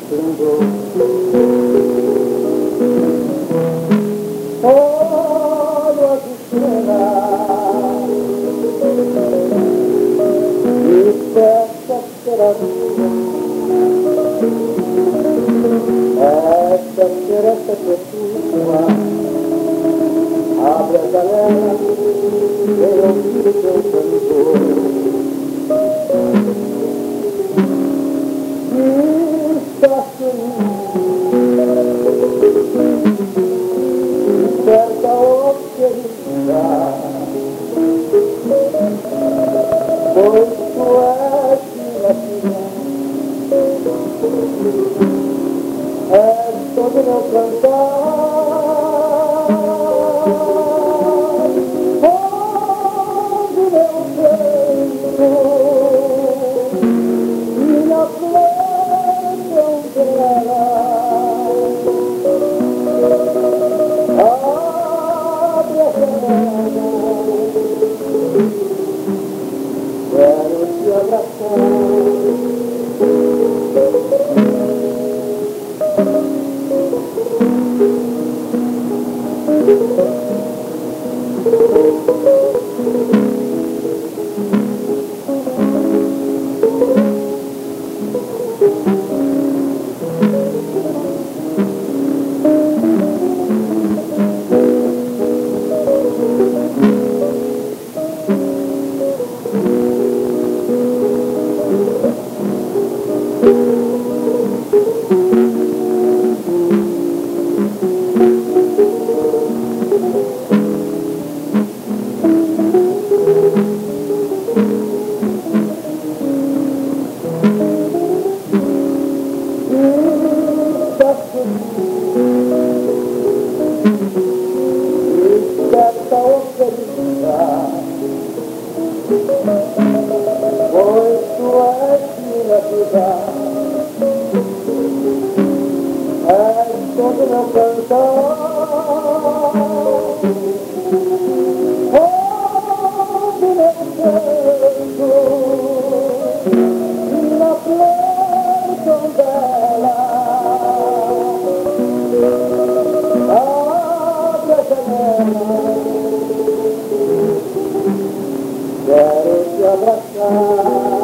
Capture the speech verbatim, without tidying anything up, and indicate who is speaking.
Speaker 1: esplendor. Olho as estrelas e peço será esta esperança que é tua. Abre a janela e ouvir o teu cantor. Está feliz, certa ou querida, pois tu és minha filha, és todo meu cantar. Quero te abraçar. Pois tu és minha vida, és todo meu cantar. Oh, meu canto, na flor tão bela, abre a janela. Quero te abraçar.